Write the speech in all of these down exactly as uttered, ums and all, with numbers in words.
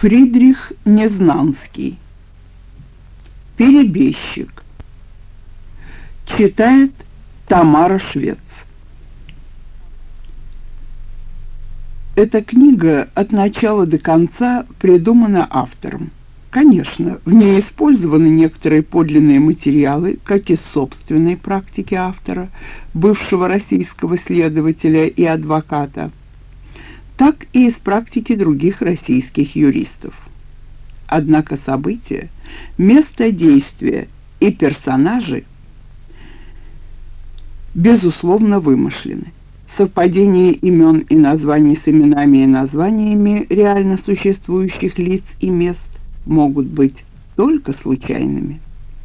Фридрих Незнанский. Перебежчик. Читает Тамара Швец. Эта книга от начала до конца придумана автором. Конечно, в ней использованы некоторые подлинные материалы, как из собственной практики автора, бывшего российского следователя и адвоката, так и из практики других российских юристов. Однако события, место действия и персонажи безусловно вымышлены. Совпадение имен и названий с именами и названиями реально существующих лиц и мест могут быть только случайными.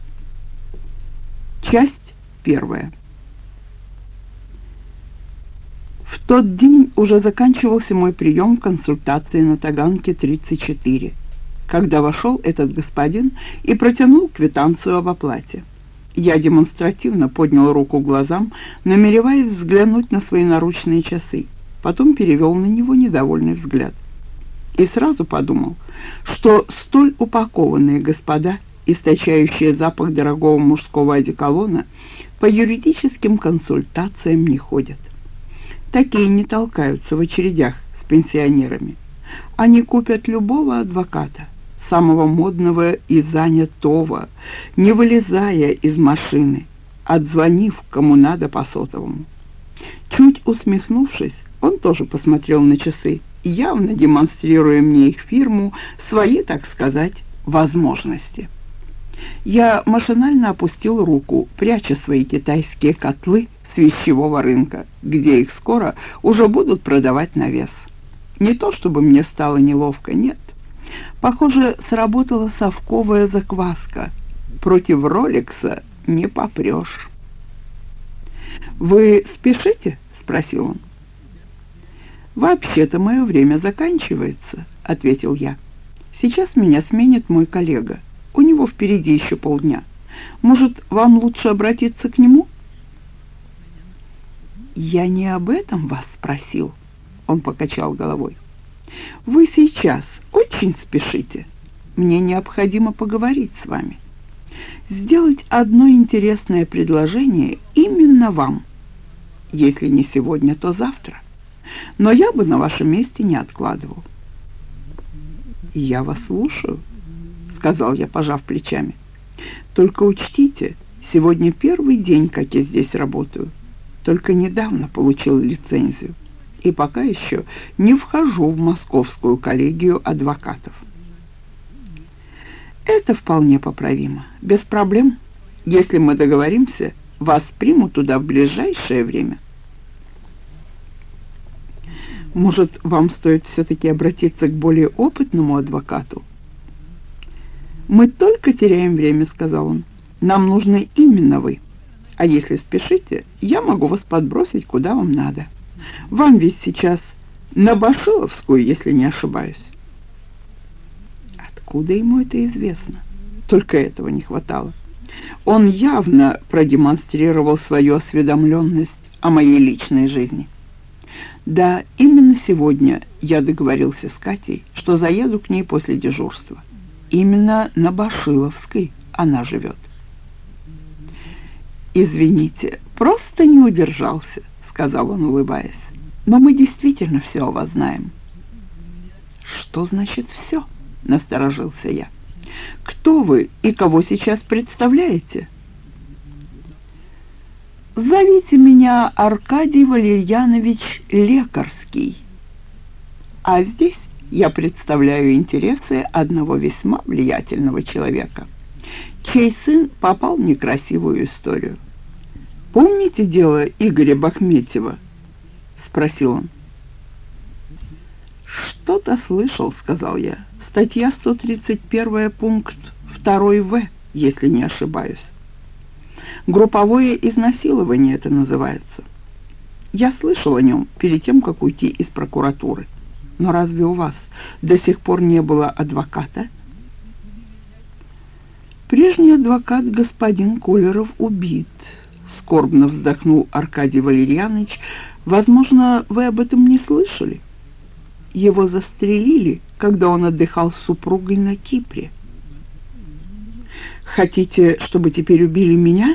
Часть первая. В тот день уже заканчивался мой прием в консультации на Таганке тридцать четыре, когда вошел этот господин и протянул квитанцию об оплате. Я демонстративно поднял руку к глазам, намереваясь взглянуть на свои наручные часы, потом перевел на него недовольный взгляд. И сразу подумал, что столь упакованные господа, источающие запах дорогого мужского одеколона, по юридическим консультациям не ходят. Такие не толкаются в очередях с пенсионерами. Они купят любого адвоката, самого модного и занятого, не вылезая из машины, отзвонив кому надо по сотовому. Чуть усмехнувшись, он тоже посмотрел на часы, явно демонстрируя мне их фирму, свои, так сказать, возможности. Я машинально опустил руку, пряча свои китайские котлы с вещевого рынка, где их скоро уже будут продавать на вес. Не то чтобы мне стало неловко, нет. Похоже, сработала совковая закваска. Против Ролекса не попрешь. «Вы спешите?» — спросил он. «Вообще-то мое время заканчивается», — ответил я. «Сейчас меня сменит мой коллега. У него впереди еще полдня. Может, вам лучше обратиться к нему?» «Я не об этом вас спросил», — он покачал головой. «Вы сейчас очень спешите. Мне необходимо поговорить с вами. Сделать одно интересное предложение именно вам. Если не сегодня, то завтра. Но я бы на вашем месте не откладывал». «Я вас слушаю», — сказал я, пожав плечами. «Только учтите, сегодня первый день, как я здесь работаю. Только недавно получил лицензию. И пока еще не вхожу в Московскую коллегию адвокатов». «Это вполне поправимо. Без проблем. Если мы договоримся, вас примут туда в ближайшее время». «Может, вам стоит все-таки обратиться к более опытному адвокату?» «Мы только теряем время», — сказал он. «Нам нужны именно вы. А если спешите, я могу вас подбросить куда вам надо. Вам ведь сейчас на Башиловскую, если не ошибаюсь». Откуда ему это известно? Только этого не хватало. Он явно продемонстрировал свою осведомленность о моей личной жизни. Да, именно сегодня я договорился с Катей, что заеду к ней после дежурства. Именно на Башиловской она живет. «Извините, просто не удержался», — сказал он, улыбаясь. «Но мы действительно все о вас знаем». «Что значит «все»?» — насторожился я. «Кто вы и кого сейчас представляете?» «Зовите меня Аркадий Валерьянович Лекарский. А здесь я представляю интересы одного весьма влиятельного человека, чей сын попал в некрасивую историю. Помните дело Игоря Бахметьева?» — спросил он. «Что-то слышал», — сказал я. «Статья сто тридцать один, пункт два В, если не ошибаюсь. Групповое изнасилование это называется. Я слышал о нем перед тем, как уйти из прокуратуры. Но разве у вас до сих пор не было адвоката?» «Прежний адвокат господин Колеров убит», — скорбно вздохнул Аркадий Валерьянович. «Возможно, вы об этом не слышали?» Его застрелили, когда он отдыхал с супругой на Кипре. Хотите, чтобы теперь убили меня?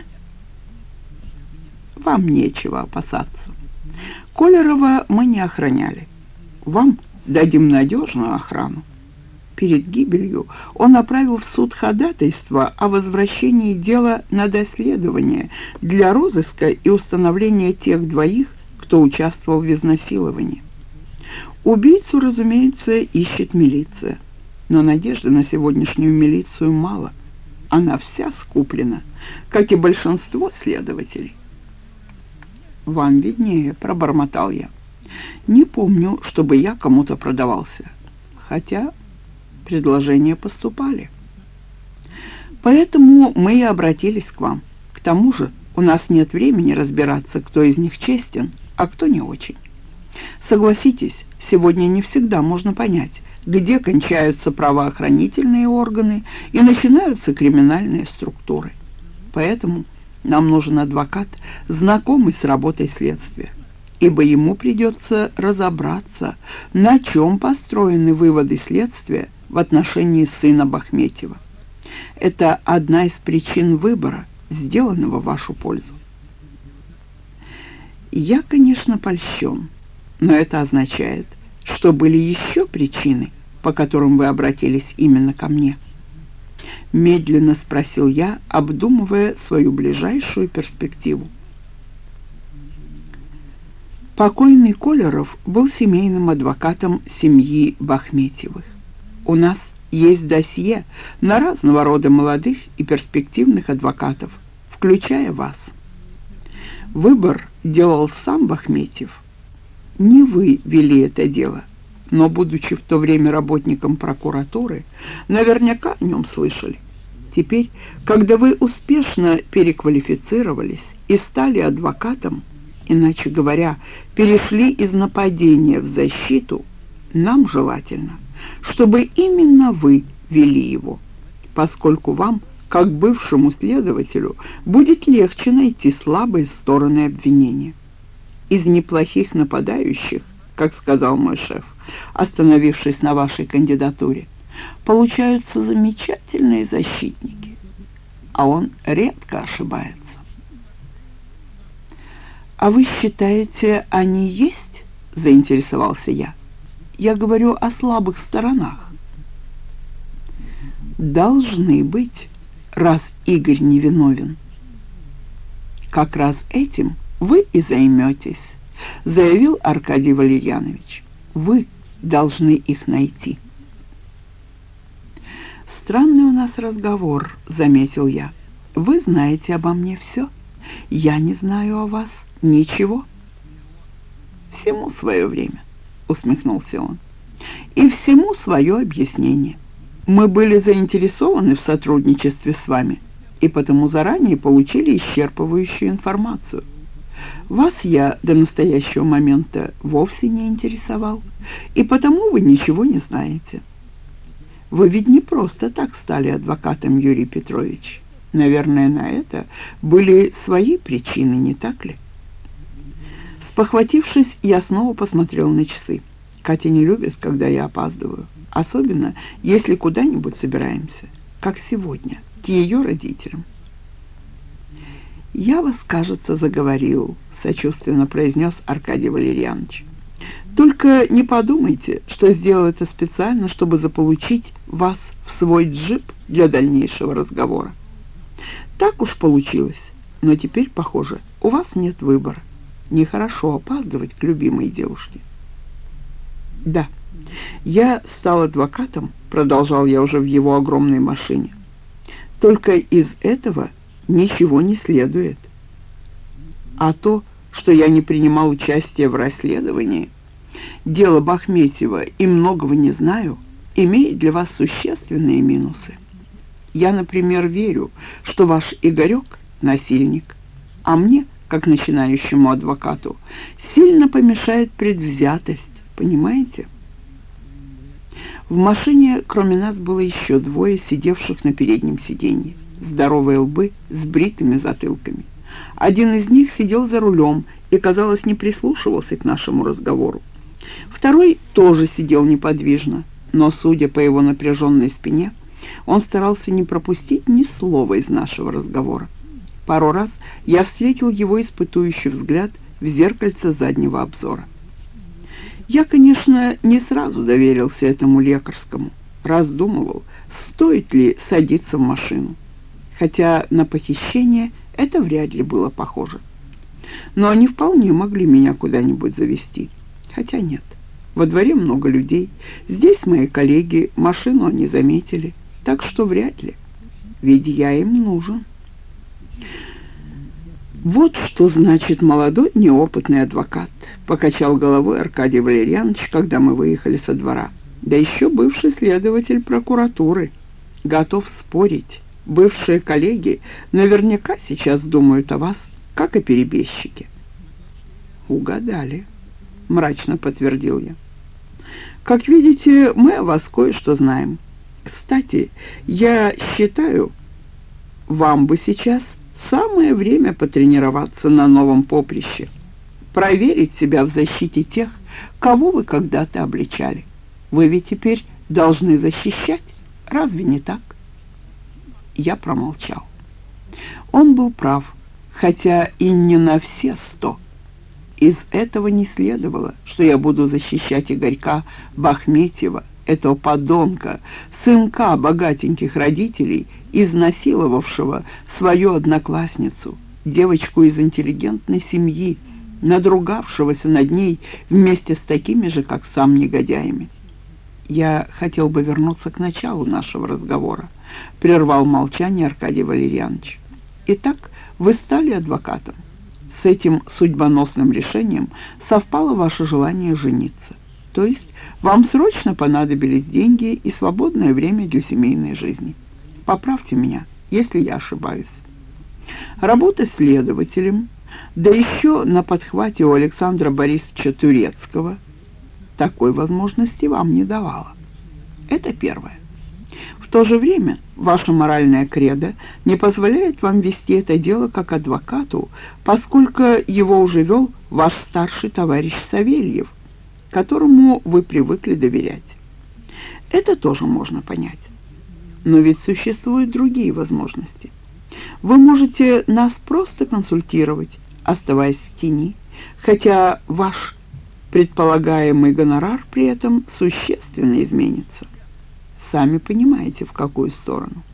Вам нечего опасаться. Колерова мы не охраняли. Вам дадим надежную охрану. Перед гибелью он направил в суд ходатайство о возвращении дела на доследование для розыска и установления тех двоих, кто участвовал в изнасиловании. Убийцу, разумеется, ищет милиция, но надежды на сегодняшнюю милицию мало. Она вся скуплена, как и большинство следователей. «Вам виднее», — пробормотал я. «Не помню, чтобы я кому-то продавался, хотя предложения поступали. Поэтому мы и обратились к вам. К тому же у нас нет времени разбираться, кто из них честен, а кто не очень. Согласитесь, сегодня не всегда можно понять, где кончаются правоохранительные органы и начинаются криминальные структуры. Поэтому нам нужен адвокат, знакомый с работой следствия, ибо ему придется разобраться, на чем построены выводы следствия в отношении сына Бахметьева. Это одна из причин выбора, сделанного в вашу пользу. Я, конечно, польщен, но это означает, что были еще причины, по которым вы обратились именно ко мне. Медленно спросил я, обдумывая свою ближайшую перспективу. Покойный Колеров был семейным адвокатом семьи Бахметьевых. У нас есть досье на разного рода молодых и перспективных адвокатов, включая вас. Выбор делал сам Бахметьев. Не вы вели это дело, но, будучи в то время работником прокуратуры, наверняка о нем слышали. Теперь, когда вы успешно переквалифицировались и стали адвокатом, иначе говоря, перешли из нападения в защиту, нам желательно, чтобы именно вы вели его, поскольку вам, как бывшему следователю, будет легче найти слабые стороны обвинения. Из неплохих нападающих, как сказал мой шеф, остановившись на вашей кандидатуре, получаются замечательные защитники, а он редко ошибается. «А вы считаете, они есть?» — заинтересовался я. «Я говорю о слабых сторонах». «Должны быть, раз Игорь невиновен». «Как раз этим вы и займетесь», — заявил Аркадий Валерьянович. «Вы должны их найти». «Странный у нас разговор», — заметил я. «Вы знаете обо мне все. Я не знаю о вас ничего». «Всему свое время», — усмехнулся он. «И всему свое объяснение. Мы были заинтересованы в сотрудничестве с вами, и потому заранее получили исчерпывающую информацию. Вас я до настоящего момента вовсе не интересовал, и потому вы ничего не знаете. Вы ведь не просто так стали адвокатом, Юрий Петрович. Наверное, на это были свои причины, не так ли?» Спохватившись, я снова посмотрел на часы. Катя не любит, когда я опаздываю, особенно если куда-нибудь собираемся, как сегодня, к ее родителям. «Я вас, кажется, заговорил», — сочувственно произнес Аркадий Валерьянович. «Только не подумайте, что сделал это специально, чтобы заполучить вас в свой джип для дальнейшего разговора. Так уж получилось, но теперь, похоже, у вас нет выбора. Нехорошо опаздывать к любимой девушке». «Да, я стал адвокатом», — продолжал я уже в его огромной машине. «Только из этого ничего не следует. А то, что я не принимал участия в расследовании дела Бахметьева и многого не знаю, имеет для вас существенные минусы. Я, например, верю, что ваш Игорек — насильник, а мне, как начинающему адвокату, сильно помешает предвзятость, понимаете?» В машине, кроме нас, было еще двое сидевших на переднем сиденье. Здоровые лбы с бритыми затылками. Один из них сидел за рулем и, казалось, не прислушивался к нашему разговору. Второй тоже сидел неподвижно, но, судя по его напряженной спине, он старался не пропустить ни слова из нашего разговора. Пару раз я встретил его испытующий взгляд в зеркальце заднего обзора. Я, конечно, не сразу доверился этому лекарскому, раздумывал, стоит ли садиться в машину, хотя на похищение это вряд ли было похоже. Но они вполне могли меня куда-нибудь завезти, хотя нет. Во дворе много людей, здесь мои коллеги, машину они заметили, так что вряд ли, ведь я им нужен. «Вот что значит молодой неопытный адвокат», — покачал головой Аркадий Валерьянович, когда мы выехали со двора. «Да еще бывший следователь прокуратуры. Готов спорить, бывшие коллеги наверняка сейчас думают о вас, как о перебежчике». «Угадали», — мрачно подтвердил я. «Как видите, мы о вас кое-что знаем. Кстати, я считаю, вам бы сейчас самое время потренироваться на новом поприще, проверить себя в защите тех, кого вы когда-то обличали. Вы ведь теперь должны защищать, разве не так?» Я промолчал. Он был прав, хотя и не на все сто. Из этого не следовало, что я буду защищать Игорька Бахметьева, этого подонка, сынка богатеньких родителей, изнасиловавшего свою одноклассницу, девочку из интеллигентной семьи, надругавшегося над ней вместе с такими же, как сам, негодяями. Я хотел бы вернуться к началу нашего разговора, прервал молчание Аркадий Валерьянович. Итак, вы стали адвокатом. С этим судьбоносным решением совпало ваше желание жениться. То есть вам срочно понадобились деньги и свободное время для семейной жизни. Поправьте меня, если я ошибаюсь. Работа следователем, да еще на подхвате у Александра Борисовича Турецкого, такой возможности вам не давала. Это первое. В то же время ваша моральная кредо не позволяет вам вести это дело как адвокату, поскольку его уже вел ваш старший товарищ Савельев, которому вы привыкли доверять. Это тоже можно понять. Но ведь существуют другие возможности. Вы можете нас просто консультировать, оставаясь в тени, хотя ваш предполагаемый гонорар при этом существенно изменится. Сами понимаете, в какую сторону.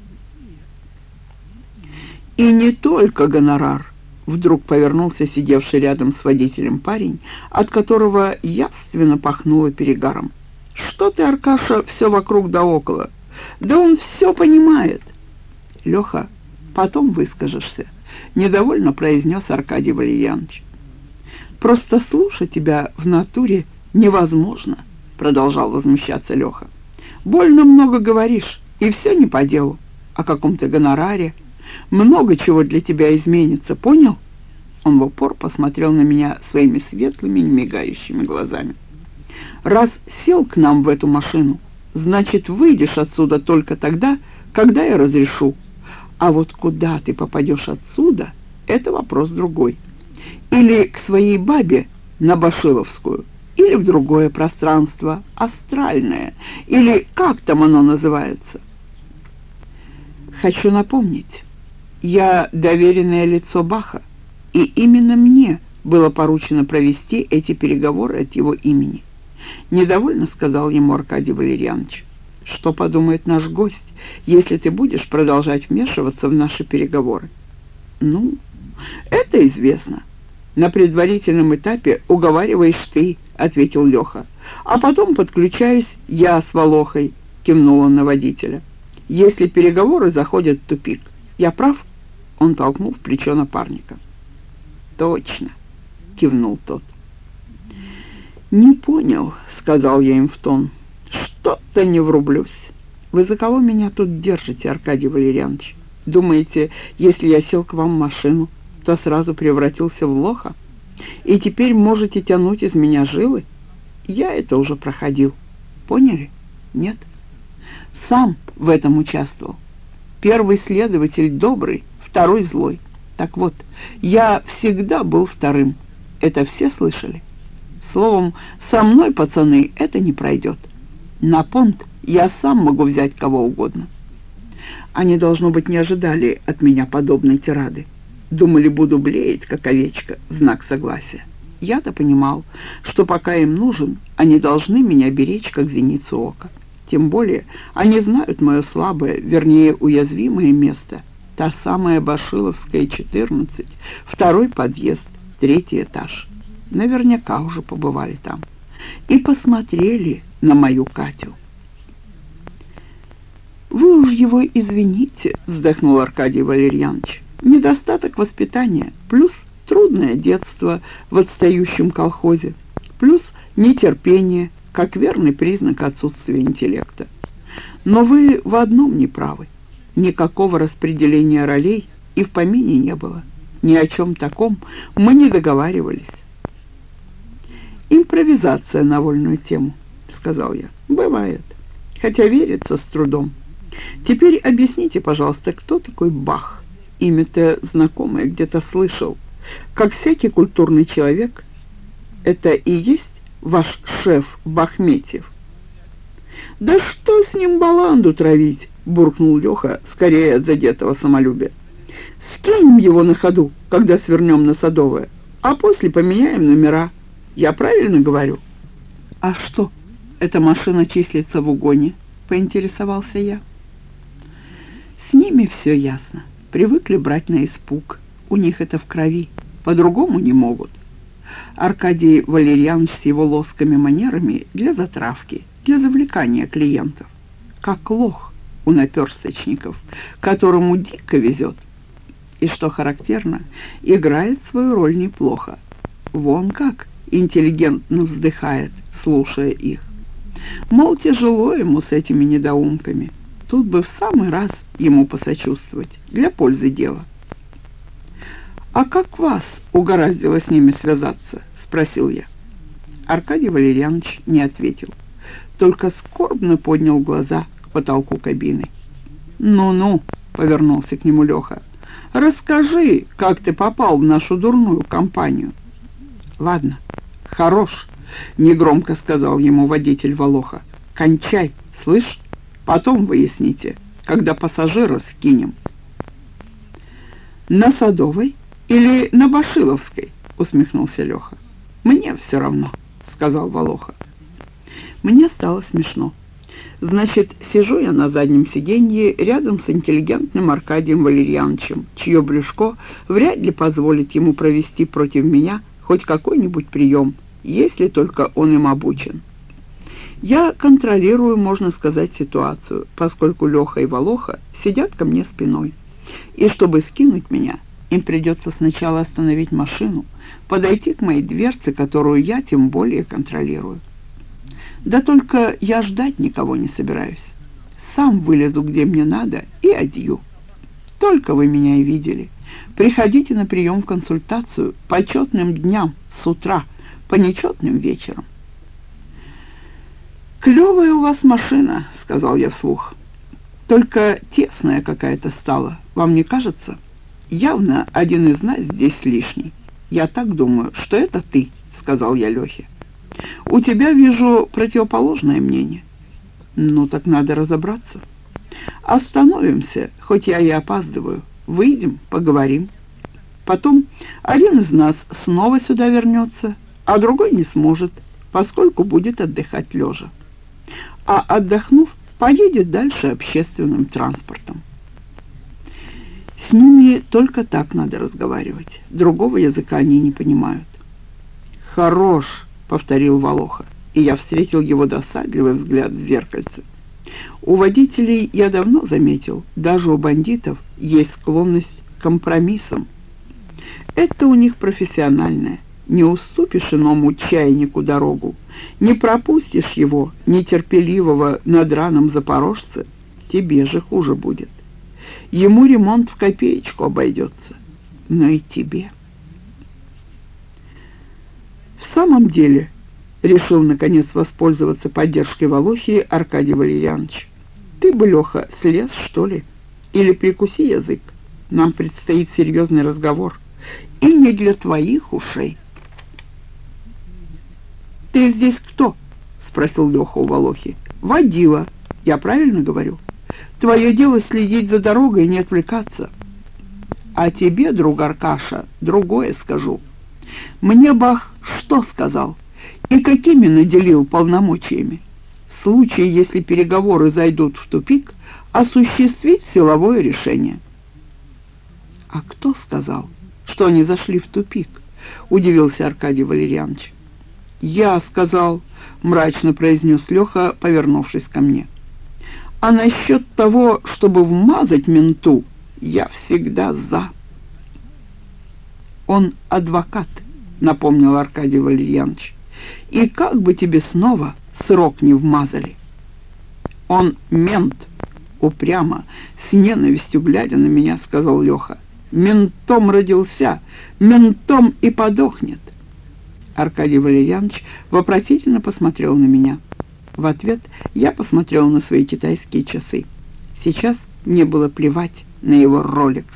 И не только гонорар. Вдруг повернулся сидевший рядом с водителем парень, от которого явственно пахнуло перегаром. «Что ты, Аркаша, все вокруг да около? Да он все понимает!» «Леха, потом выскажешься», — недовольно произнес Аркадий Валерьянович. «Просто слушать тебя в натуре невозможно», — продолжал возмущаться Леха. «Больно много говоришь, и все не по делу, о каком-то гонораре. Много чего для тебя изменится, понял?» Он в упор посмотрел на меня своими светлыми, немигающими глазами. «Раз сел к нам в эту машину, значит, выйдешь отсюда только тогда, когда я разрешу. А вот куда ты попадешь отсюда, это вопрос другой. Или к своей бабе на Башиловскую, или в другое пространство, астральное, или как там оно называется. Хочу напомнить, я доверенное лицо Баха, и именно мне было поручено провести эти переговоры от его имени. Недовольно сказал ему Аркадий Валерьянович. Что подумает наш гость, если ты будешь продолжать вмешиваться в наши переговоры? Ну, это известно. На предварительном этапе уговариваешь ты, ответил Леха. А потом подключаюсь я с Волохой, кивнул он на водителя. Если переговоры заходят в тупик. Я прав? Он толкнул в плечо напарника. Точно, кивнул тот. Не понял, сказал я им в тон. Что-то не врублюсь. Вы за кого меня тут держите, Аркадий Валерьянович? Думаете, если я сел к вам в машину, то сразу превратился в лоха? И теперь можете тянуть из меня жилы? Я это уже проходил. Поняли? Нет? Сам в этом участвовал. Первый следователь добрый, второй злой. Так вот, я всегда был вторым. Это все слышали? Словом, со мной, пацаны, это не пройдет. На понт я сам могу взять кого угодно». Они, должно быть, не ожидали от меня подобной тирады. Думали, буду блеять, как овечка, в знак согласия. Я-то понимал, что пока им нужен, они должны меня беречь, как зеницу ока. Тем более они знают мое слабое, вернее, уязвимое место. Та самая Башиловская, четырнадцать, второй подъезд, третий этаж. Наверняка уже побывали там. И посмотрели на мою Катю. «Вы уж его извините», — вздохнул Аркадий Валерьянович. «Недостаток воспитания, плюс трудное детство в отстающем колхозе, плюс нетерпение, как верный признак отсутствия интеллекта. Но вы в одном не правы. Никакого распределения ролей и в помине не было. Ни о чем таком мы не договаривались». «Импровизация на вольную тему», — сказал я. «Бывает, хотя верится с трудом. Теперь объясните, пожалуйста, кто такой Бах? Имя-то знакомое, где-то слышал. Как всякий культурный человек, это и есть ваш шеф Бахметьев?» «Да что с ним баланду травить?» — буркнул Леха, скорее от задетого самолюбия. «Скинем его на ходу, когда свернем на Садовое, а после поменяем номера. Я правильно говорю?» «А что, эта машина числится в угоне?» — поинтересовался я. «С ними все ясно. Привыкли брать на испуг. У них это в крови. По-другому не могут. Аркадий Валерьянович с его лоскими манерами для затравки, для завлекания клиентов. Как лох у наперсточников, которому дико везет. И, что характерно, играет свою роль неплохо. Вон как интеллигентно вздыхает, слушая их. Мол, тяжело ему с этими недоумками. Тут бы в самый раз ему посочувствовать, для пользы дела. «А как вас угораздило с ними связаться?» — спросил я. Аркадий Валерьянович не ответил, только скорбно поднял глаза к потолку кабины. «Ну-ну», — повернулся к нему Леха, — «расскажи, как ты попал в нашу дурную компанию». «Ладно, хорош», — негромко сказал ему водитель Волоха. «Кончай, слышь? Потом выясните, когда пассажира скинем». «На Садовой или на Башиловской?» — усмехнулся Леха. «Мне все равно», — сказал Волоха. Мне стало смешно. Значит, сижу я на заднем сиденье рядом с интеллигентным Аркадием Валерьяновичем, чье брюшко вряд ли позволит ему провести против меня хоть какой-нибудь прием, если только он им обучен. Я контролирую, можно сказать, ситуацию, поскольку Леха и Волоха сидят ко мне спиной. И чтобы скинуть меня, им придется сначала остановить машину, подойти к моей дверце, которую я тем более контролирую. Да только я ждать никого не собираюсь. Сам вылезу, где мне надо, и адью. Только вы меня и видели. Приходите на прием в консультацию по четным дням с утра, по нечетным вечерам. «Клевая у вас машина», — сказал я вслух. «Только тесная какая-то стала, вам не кажется? Явно один из нас здесь лишний. Я так думаю, что это ты», — сказал я Лехе. «У тебя, вижу, противоположное мнение». «Ну, так надо разобраться. Остановимся, хоть я и опаздываю. Выйдем, поговорим. Потом один из нас снова сюда вернется, а другой не сможет, поскольку будет отдыхать лежа. А отдохнув, поедет дальше общественным транспортом. С ними только так надо разговаривать. Другого языка они не понимают». «Хорош», — повторил Волоха, и я встретил его досадливый взгляд в зеркальце. У водителей, я давно заметил, даже у бандитов есть склонность к компромиссам. Это у них профессиональное. Не уступишь иному чайнику дорогу, не пропустишь его, нетерпеливого на драном запорожце, тебе же хуже будет. Ему ремонт в копеечку обойдется, но и тебе. В самом деле, решил наконец воспользоваться поддержкой Волохи Аркадий Валерьянович, ты бы, Леха, слез, что ли? Или прикуси язык, нам предстоит серьезный разговор, и не для твоих ушей. «Ты здесь кто?» — спросил Леха у Волохи. «Водила. Я правильно говорю? Твое дело следить за дорогой и не отвлекаться. А тебе, друг Аркаша, другое скажу. Мне Бах что сказал и какими наделил полномочиями? В случае, если переговоры зайдут в тупик, осуществить силовое решение». «А кто сказал, что они зашли в тупик?» — удивился Аркадий Валерьянович. «Я сказал», — мрачно произнес Леха, повернувшись ко мне. «А насчет того, чтобы вмазать менту, я всегда за». «Он адвокат», — напомнил Аркадий Валерьянович. «И как бы тебе снова срок не вмазали?» «Он мент», — упрямо, с ненавистью глядя на меня, сказал Леха. «Ментом родился, ментом и подохнет». Аркадий Валерьянович вопросительно посмотрел на меня. В ответ я посмотрел на свои китайские часы. Сейчас мне было плевать на его ролекс.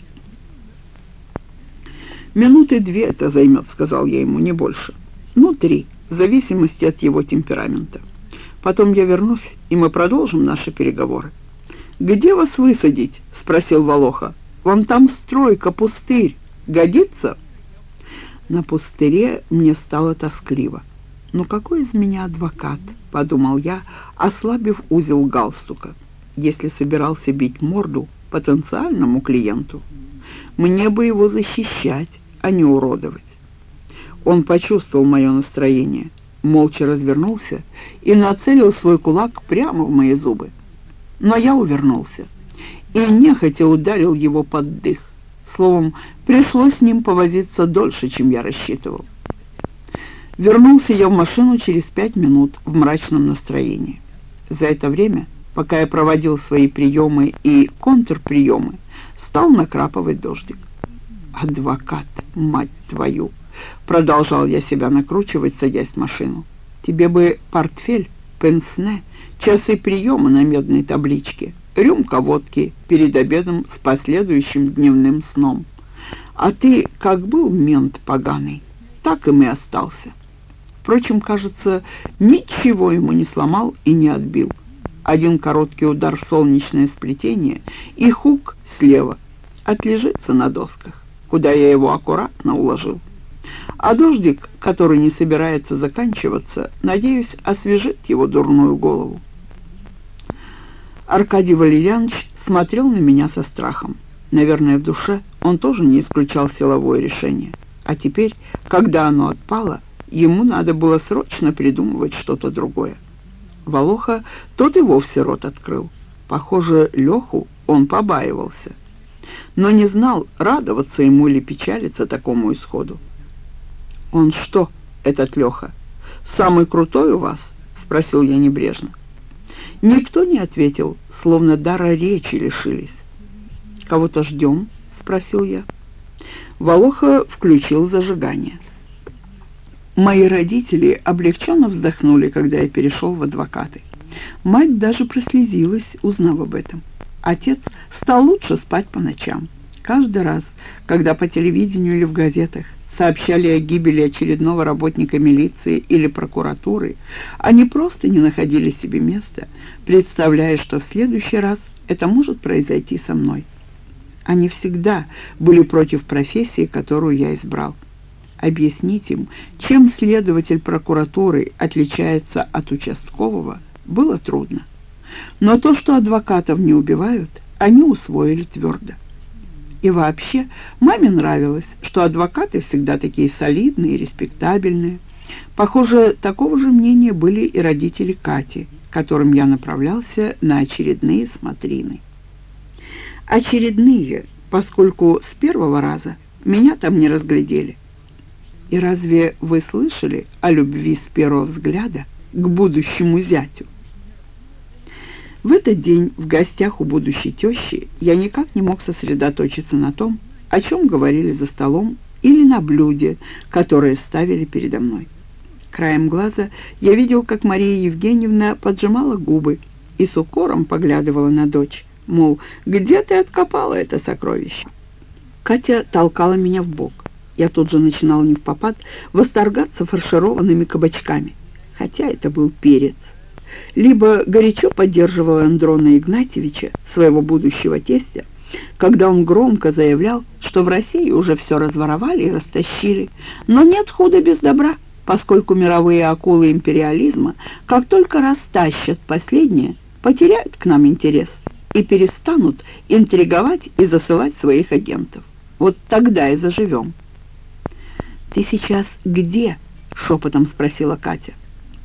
«Минуты две это займет», — сказал я ему, — «не больше. Ну, три, в зависимости от его темперамента. Потом я вернусь, и мы продолжим наши переговоры». «Где вас высадить?» — спросил Волоха. «Вон там стройка, пустырь. Годится?» На пустыре мне стало тоскливо. «Ну какой из меня адвокат?» — подумал я, ослабив узел галстука. «Если собирался бить морду потенциальному клиенту, мне бы его защищать, а не уродовать». Он почувствовал мое настроение, молча развернулся и нацелил свой кулак прямо в мои зубы. Но я увернулся и нехотя ударил его под дых. Словом, пришлось с ним повозиться дольше, чем я рассчитывал. Вернулся я в машину через пять минут в мрачном настроении. За это время, пока я проводил свои приемы и контрприемы, стал накрапывать дождик. «Адвокат, мать твою!» — продолжал я себя накручивать, садясь в машину. «Тебе бы портфель, пенсне, часы приема на медной табличке, рюмка водки перед обедом с последующим дневным сном. А ты как был мент поганый, так им и остался». Впрочем, кажется, ничего ему не сломал и не отбил. Один короткий удар в солнечное сплетение, и хук слева отлежится на досках, куда я его аккуратно уложил. А дождик, который не собирается заканчиваться, надеюсь, освежит его дурную голову. Аркадий Валерьянович смотрел на меня со страхом. Наверное, в душе он тоже не исключал силовое решение. А теперь, когда оно отпало, ему надо было срочно придумывать что-то другое. Волоха тот и вовсе рот открыл. Похоже, Леху он побаивался, но не знал, радоваться ему или печалиться такому исходу. «Он что, этот Леха, самый крутой у вас?» — спросил я небрежно. Никто не ответил, словно дара речи лишились. «Кого-то ждем?» — спросил я. Волоха включил зажигание. Мои родители облегченно вздохнули, когда я перешел в адвокаты. Мать даже прослезилась, узнав об этом. Отец стал лучше спать по ночам. Каждый раз, когда по телевидению или в газетах сообщали о гибели очередного работника милиции или прокуратуры, они просто не находили себе места, представляя, что в следующий раз это может произойти со мной. Они всегда были против профессии, которую я избрал. Объяснить им, чем следователь прокуратуры отличается от участкового, было трудно. Но то, что адвокатов не убивают, они усвоили твердо. И вообще, маме нравилось, что адвокаты всегда такие солидные и респектабельные. Похоже, такого же мнения были и родители Кати, которым я направлялся на очередные смотрины. Очередные, поскольку с первого раза меня там не разглядели. И разве вы слышали о любви с первого взгляда к будущему зятю? В этот день в гостях у будущей тещи я никак не мог сосредоточиться на том, о чем говорили за столом или на блюде, которое ставили передо мной. Краем глаза я видел, как Мария Евгеньевна поджимала губы и с укором поглядывала на дочь, мол, где ты откопала это сокровище? Катя толкала меня в бок. Я тут же начинал невпопад восторгаться фаршированными кабачками, хотя это был перец. Либо горячо поддерживал Андрона Игнатьевича, своего будущего тестя, когда он громко заявлял, что в России уже все разворовали и растащили, но нет худа без добра, поскольку мировые акулы империализма, как только растащат последнее, потеряют к нам интерес и перестанут интриговать и засылать своих агентов. Вот тогда и заживем. «Ты сейчас где?» — шепотом спросила Катя.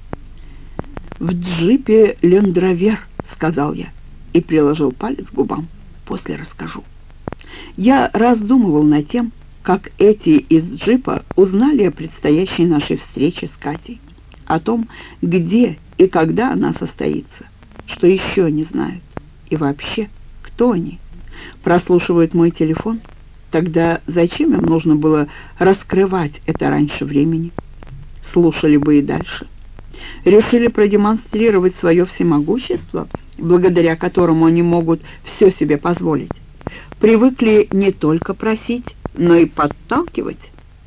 «В джипе Лендровер», — сказал я и приложил палец к губам. «После расскажу». Я раздумывал над тем, как эти из джипа узнали о предстоящей нашей встрече с Катей, о том, где и когда она состоится, что еще не знают, и вообще, кто они. Прослушивают мой телефон? Тогда зачем им нужно было раскрывать это раньше времени? Слушали бы и дальше. Решили продемонстрировать свое всемогущество, благодаря которому они могут все себе позволить. Привыкли не только просить, но и подталкивать.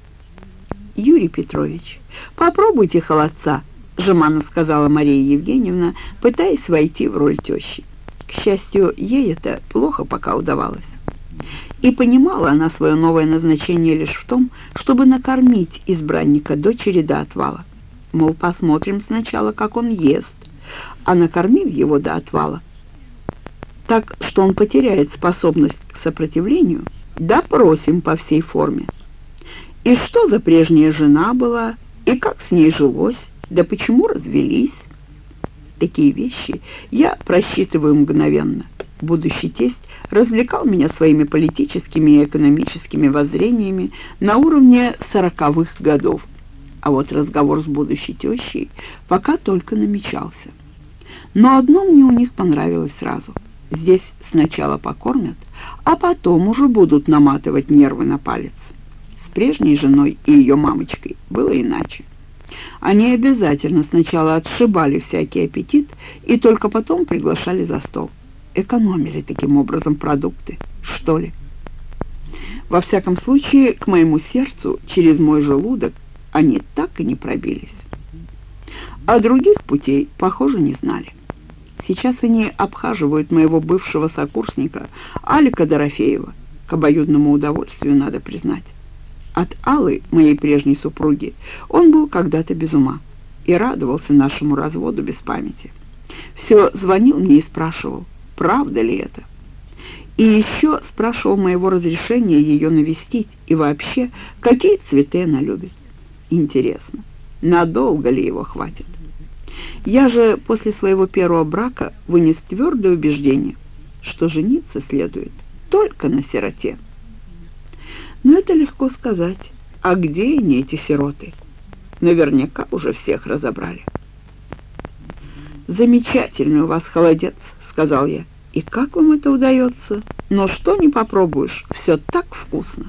«Юрий Петрович, попробуйте холодца», — жеманно сказала Мария Евгеньевна, пытаясь войти в роль тещи. К счастью, ей это плохо пока удавалось. И понимала она свое новое назначение лишь в том, чтобы накормить избранника дочери до отвала. Мол, посмотрим сначала, как он ест, а накормив его до отвала, так что он потеряет способность к сопротивлению, допросим по всей форме. И что за прежняя жена была, и как с ней жилось, да почему развелись? Такие вещи я просчитываю мгновенно. Будущий тесть развлекал меня своими политическими и экономическими воззрениями на уровне сороковых годов. А вот разговор с будущей тещей пока только намечался. Но одно мне у них понравилось сразу. Здесь сначала покормят, а потом уже будут наматывать нервы на палец. С прежней женой и ее мамочкой было иначе. Они обязательно сначала отшибали всякий аппетит и только потом приглашали за стол. Экономили таким образом продукты, что ли. Во всяком случае, к моему сердцу через мой желудок они так и не пробились. А других путей, похоже, не знали. Сейчас они обхаживают моего бывшего сокурсника Алика Дорофеева, к обоюдному удовольствию, надо признать. От Аллы, моей прежней супруги, он был когда-то без ума и радовался нашему разводу без памяти. Все звонил мне и спрашивал, правда ли это. И еще спрашивал моего разрешения ее навестить и вообще, какие цветы она любит. Интересно, надолго ли его хватит? Я же после своего первого брака вынес твердое убеждение, что жениться следует только на сироте. Но это легко сказать. А где они, эти сироты? Наверняка уже всех разобрали. «Замечательный у вас холодец», — сказал я. «И как вам это удается? Но что не попробуешь, все так вкусно».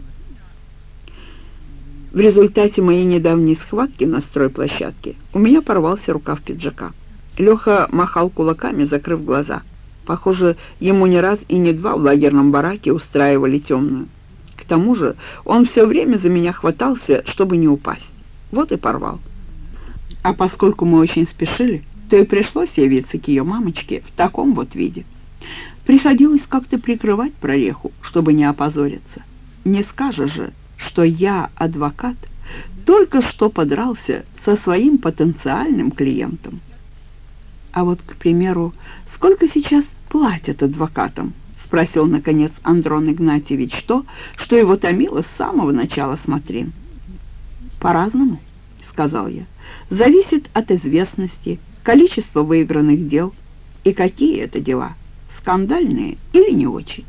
В результате моей недавней схватки на стройплощадке у меня порвался рукав пиджака. Леха махал кулаками, закрыв глаза. Похоже, ему не раз и не два в лагерном бараке устраивали темную. К тому же он все время за меня хватался, чтобы не упасть. Вот и порвал. А поскольку мы очень спешили, то и пришлось явиться к ее мамочке в таком вот виде. Приходилось как-то прикрывать прореху, чтобы не опозориться. Не скажешь же, что я, адвокат, только что подрался со своим потенциальным клиентом. А вот, к примеру, сколько сейчас платят адвокатам? Спросил, наконец, Андрон Игнатьевич то, что его томило с самого начала смотрин. «По-разному», — сказал я. «Зависит от известности, количества выигранных дел и какие это дела, скандальные или не очень».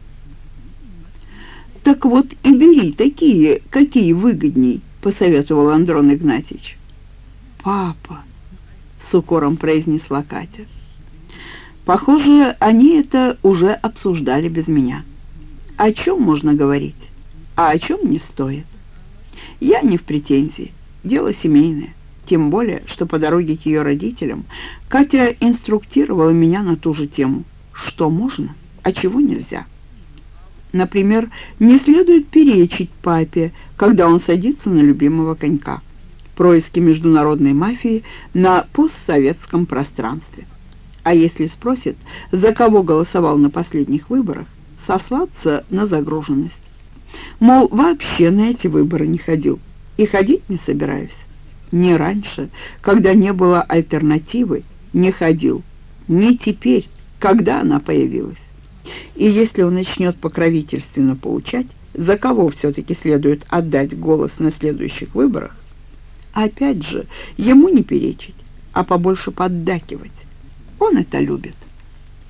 «Так вот и бери такие, какие выгодней», — посоветовал Андрон Игнатьевич. «Папа», — с укором произнесла Катя. Похоже, они это уже обсуждали без меня. О чем можно говорить, а о чем не стоит. Я не в претензии, дело семейное. Тем более, что по дороге к ее родителям Катя инструктировала меня на ту же тему, что можно, а чего нельзя. Например, не следует перечить папе, когда он садится на любимого конька. Происки международной мафии на постсоветском пространстве. А если спросит, за кого голосовал на последних выборах, сослаться на загруженность. Мол, вообще на эти выборы не ходил и ходить не собираюсь. Не раньше, когда не было альтернативы, не ходил. Не теперь, когда она появилась. И если он начнет покровительственно поучать, за кого все-таки следует отдать голос на следующих выборах, опять же, ему не перечить, а побольше поддакивать. Он это любит.